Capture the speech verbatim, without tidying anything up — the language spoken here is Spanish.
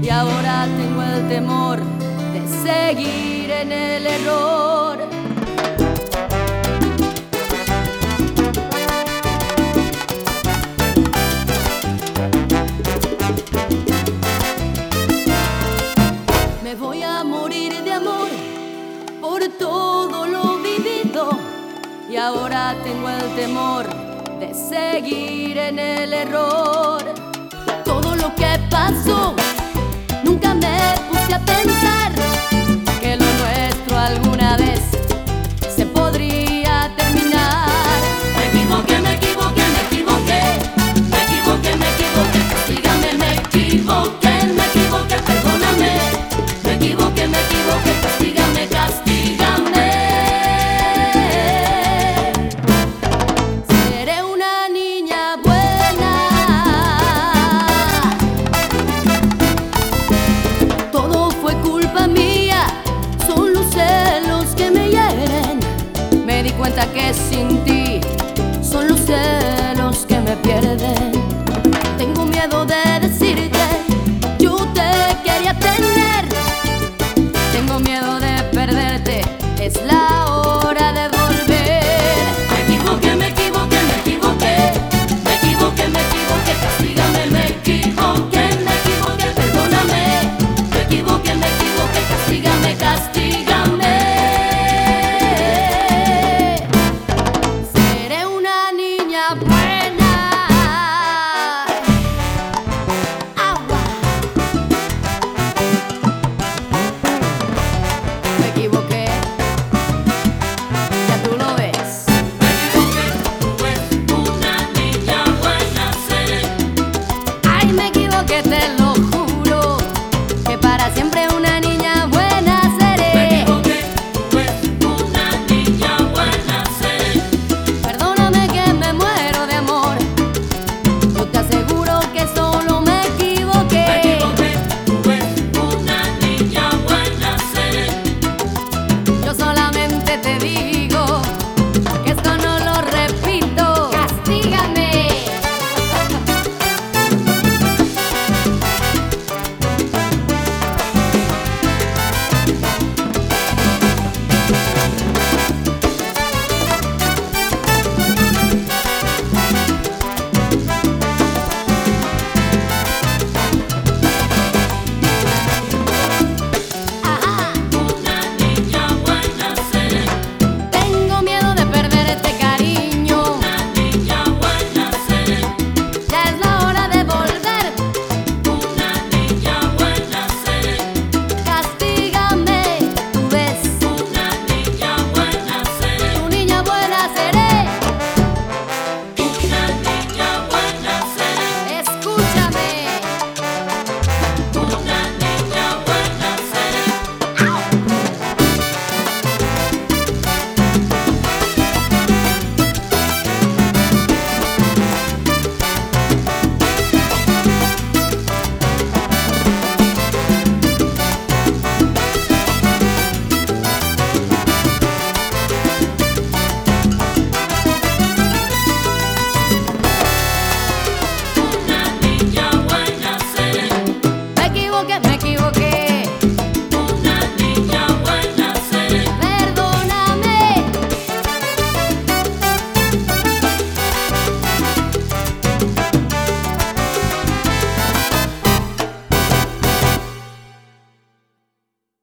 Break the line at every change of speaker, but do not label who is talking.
y ahora tengo el temor de seguir en el error. Me voy a morir de amor por todo lo vivido y ahora tengo el temor de seguir en el error. Todo lo que pasó, nunca me puse a pensar que lo nuestro alguna vez se podría terminar.
Me equivoqué, me equivoqué, me equivoqué, me equivoqué, me equivoqué, castígame, me equivoqué, me equivoqué, perdóname, me equivoqué, me equivoqué, castígame, castígame.
Seré una niña buena, todo fue culpa mía, son los celos que me hieren. Me di cuenta que sin ti son los celos que me pierden. Tengo miedo de decirte, yo te quería tener. Tengo miedo de perderte, es la hora de volver.
Me equivoqué, me equivoqué, me equivoqué, me equivoqué, me equivoqué, castígame, me equivoqué, me equivoqué, perdóname, me equivoqué, me equivoqué, castígame, castígame.
Seré una niña buena. Agua. Me equivoqué, ya tú lo ves.
Me equivoqué, tú eres una niña buena, seré.
Ay, me equivoqué, te lo